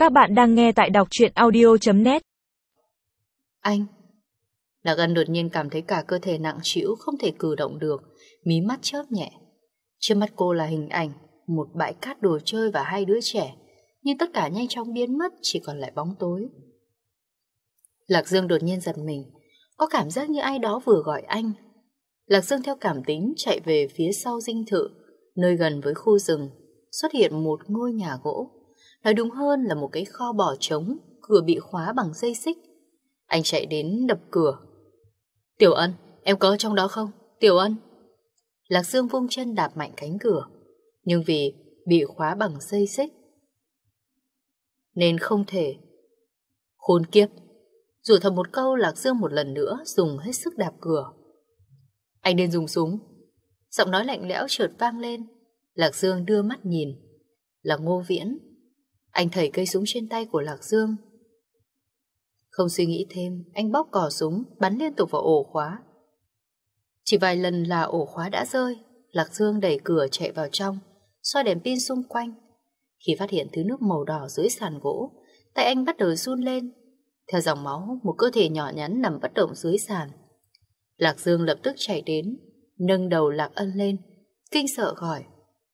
Các bạn đang nghe tại đọc truyện audio.net. Anh. Lạc Ân đột nhiên cảm thấy cả cơ thể nặng trĩu, không thể cử động được, mí mắt chớp nhẹ. Trước mắt cô là hình ảnh một bãi cát đồ chơi và hai đứa trẻ, nhưng tất cả nhanh chóng biến mất, chỉ còn lại bóng tối. Lạc Dương đột nhiên giật mình, có cảm giác như ai đó vừa gọi anh. Lạc Dương theo cảm tính chạy về phía sau dinh thự, nơi gần với khu rừng xuất hiện một ngôi nhà gỗ. Nói đúng hơn là một cái kho bỏ trống, cửa bị khóa bằng dây xích. Anh chạy đến đập cửa. Tiểu Ân, em có ở trong đó không? Tiểu Ân. Lạc Dương vung chân đạp mạnh cánh cửa, nhưng vì bị khóa bằng dây xích nên không thể. Khốn kiếp. Rủa thầm một câu, Lạc Dương một lần nữa dùng hết sức đạp cửa. Anh nên dùng súng. Giọng nói lạnh lẽo chợt vang lên. Lạc Dương đưa mắt nhìn. Là Ngô Viễn. Anh thảy cây súng trên tay của Lạc Dương. Không suy nghĩ thêm, anh bóp cò súng, bắn liên tục vào ổ khóa. Chỉ vài lần là ổ khóa đã rơi. Lạc Dương đẩy cửa chạy vào trong, soi đèn pin xung quanh. Khi phát hiện thứ nước màu đỏ dưới sàn gỗ, tay anh bắt đầu run lên. Theo dòng máu, một cơ thể nhỏ nhắn nằm bất động dưới sàn. Lạc Dương lập tức chạy đến, nâng đầu Lạc Ân lên, kinh sợ gọi.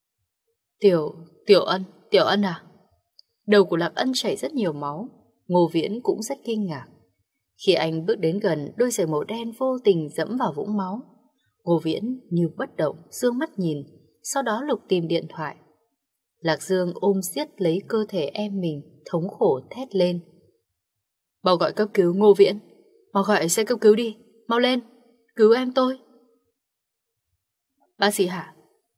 Tiểu Ân à? Đầu của Lạc Ân chảy rất nhiều máu. Ngô Viễn cũng rất kinh ngạc. Khi anh bước đến gần, đôi giày màu đen vô tình dẫm vào vũng máu. Ngô Viễn như bất động, dương mắt nhìn, sau đó lục tìm điện thoại. Lạc Dương ôm siết lấy cơ thể em mình, thống khổ thét lên. Mau gọi cấp cứu Ngô Viễn, mau gọi xe cấp cứu đi, mau lên, cứu em tôi. Bác sĩ Hạ.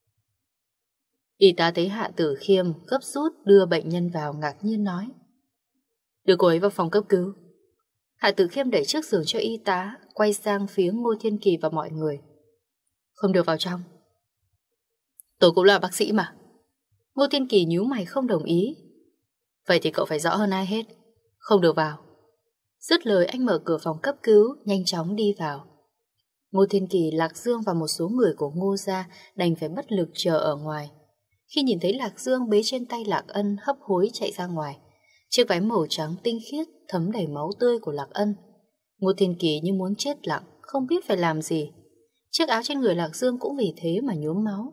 Y tá thấy Hạ Tử Khiêm gấp rút đưa bệnh nhân vào, ngạc nhiên nói. Đưa cô ấy vào phòng cấp cứu. Hạ Tử Khiêm đẩy chiếc giường cho y tá, quay sang phía Ngô Thiên Kỳ và mọi người. Không được vào trong. Tôi cũng là bác sĩ mà. Ngô Thiên Kỳ nhíu mày không đồng ý. Vậy thì cậu phải rõ hơn ai hết. Không được vào. Dứt lời anh mở cửa phòng cấp cứu, nhanh chóng đi vào. Ngô Thiên Kỳ, Lạc Dương và một số người của Ngô gia đành phải bất lực chờ ở ngoài. Khi nhìn thấy Lạc Dương bế trên tay Lạc Ân hấp hối chạy ra ngoài, chiếc váy màu trắng tinh khiết thấm đầy máu tươi của Lạc Ân, Ngô Thiên Kỳ như muốn chết lặng, không biết phải làm gì. Chiếc áo trên người Lạc Dương cũng vì thế mà nhuốm máu.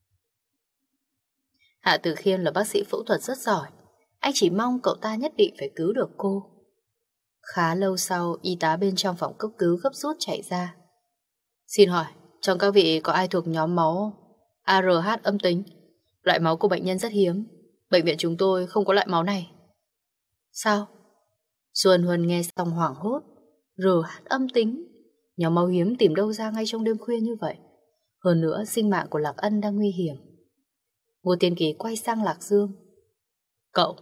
Hạ Tử Khiêm là bác sĩ phẫu thuật rất giỏi, anh chỉ mong cậu ta nhất định phải cứu được cô. Khá lâu sau, y tá bên trong phòng cấp cứu gấp rút chạy ra. Xin hỏi, trong các vị có ai thuộc nhóm máu ARH âm tính? Loại máu của bệnh nhân rất hiếm, bệnh viện chúng tôi không có loại máu này. Sao? Xuân Huân nghe xong hoảng hốt. RH âm tính? Nhóm máu hiếm tìm đâu ra ngay trong đêm khuya như vậy? Hơn nữa, sinh mạng của Lạc Ân đang nguy hiểm. Ngô Tiên Kỳ quay sang Lạc Dương. Cậu.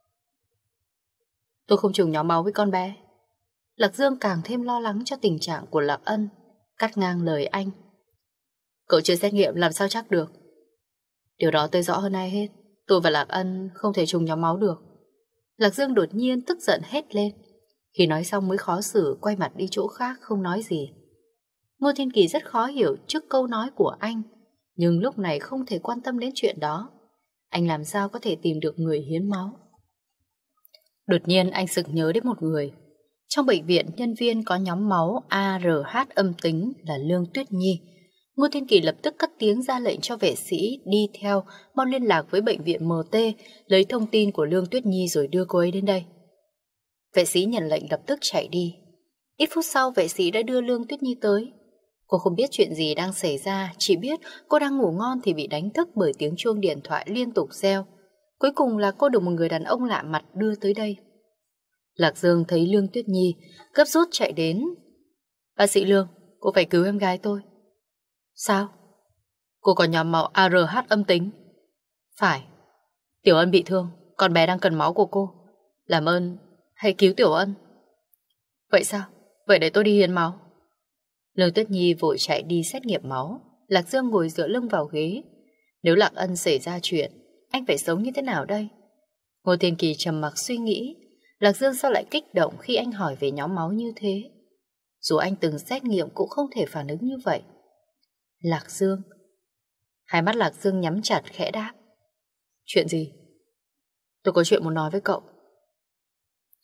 Tôi không trùng nhóm máu với con bé. Lạc Dương càng thêm lo lắng cho tình trạng của Lạc Ân, cắt ngang lời anh. Cậu chưa xét nghiệm làm sao chắc được. Điều đó tôi rõ hơn ai hết. Tôi và Lạc Ân không thể trùng nhóm máu được. Lạc Dương đột nhiên tức giận hét lên. Khi nói xong mới khó xử, quay mặt đi chỗ khác không nói gì. Ngô Thiên Kỳ rất khó hiểu trước câu nói của anh, nhưng lúc này không thể quan tâm đến chuyện đó. Anh làm sao có thể tìm được người hiến máu? Đột nhiên anh sực nhớ đến một người. Trong bệnh viện, nhân viên có nhóm máu ARH âm tính là Lương Tuyết Nhi. Ngô Thiên Kỳ lập tức cất tiếng ra lệnh cho vệ sĩ đi theo, mau liên lạc với bệnh viện MT, lấy thông tin của Lương Tuyết Nhi rồi đưa cô ấy đến đây. Vệ sĩ nhận lệnh lập tức chạy đi. Ít phút sau, vệ sĩ đã đưa Lương Tuyết Nhi tới. Cô không biết chuyện gì đang xảy ra, chỉ biết cô đang ngủ ngon thì bị đánh thức bởi tiếng chuông điện thoại liên tục reo. Cuối cùng là cô được một người đàn ông lạ mặt đưa tới đây. Lạc Dương thấy Lương Tuyết Nhi, gấp rút chạy đến. Bác sĩ Lương, cô phải cứu em gái tôi. Sao? Cô có nhóm máu ARH âm tính. Phải. Tiểu Ân bị thương, con bé đang cần máu của cô. Làm ơn, hãy cứu Tiểu Ân. Vậy sao? Vậy để tôi đi hiến máu. Lương Tuyết Nhi vội chạy đi xét nghiệm máu. Lạc Dương ngồi dựa lưng vào ghế. Nếu Lạc Ân xảy ra chuyện, anh phải sống như thế nào đây? Ngô Thiên Kỳ trầm mặc suy nghĩ. Lạc Dương sao lại kích động khi anh hỏi về nhóm máu như thế? Dù anh từng xét nghiệm cũng không thể phản ứng như vậy. Lạc Dương. Hai mắt Lạc Dương nhắm chặt khẽ đáp. Chuyện gì? Tôi có chuyện muốn nói với cậu.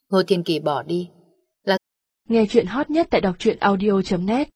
Ngô Thiên Kỳ bỏ đi. Nghe chuyện hot nhất tại đọc truyện audio.net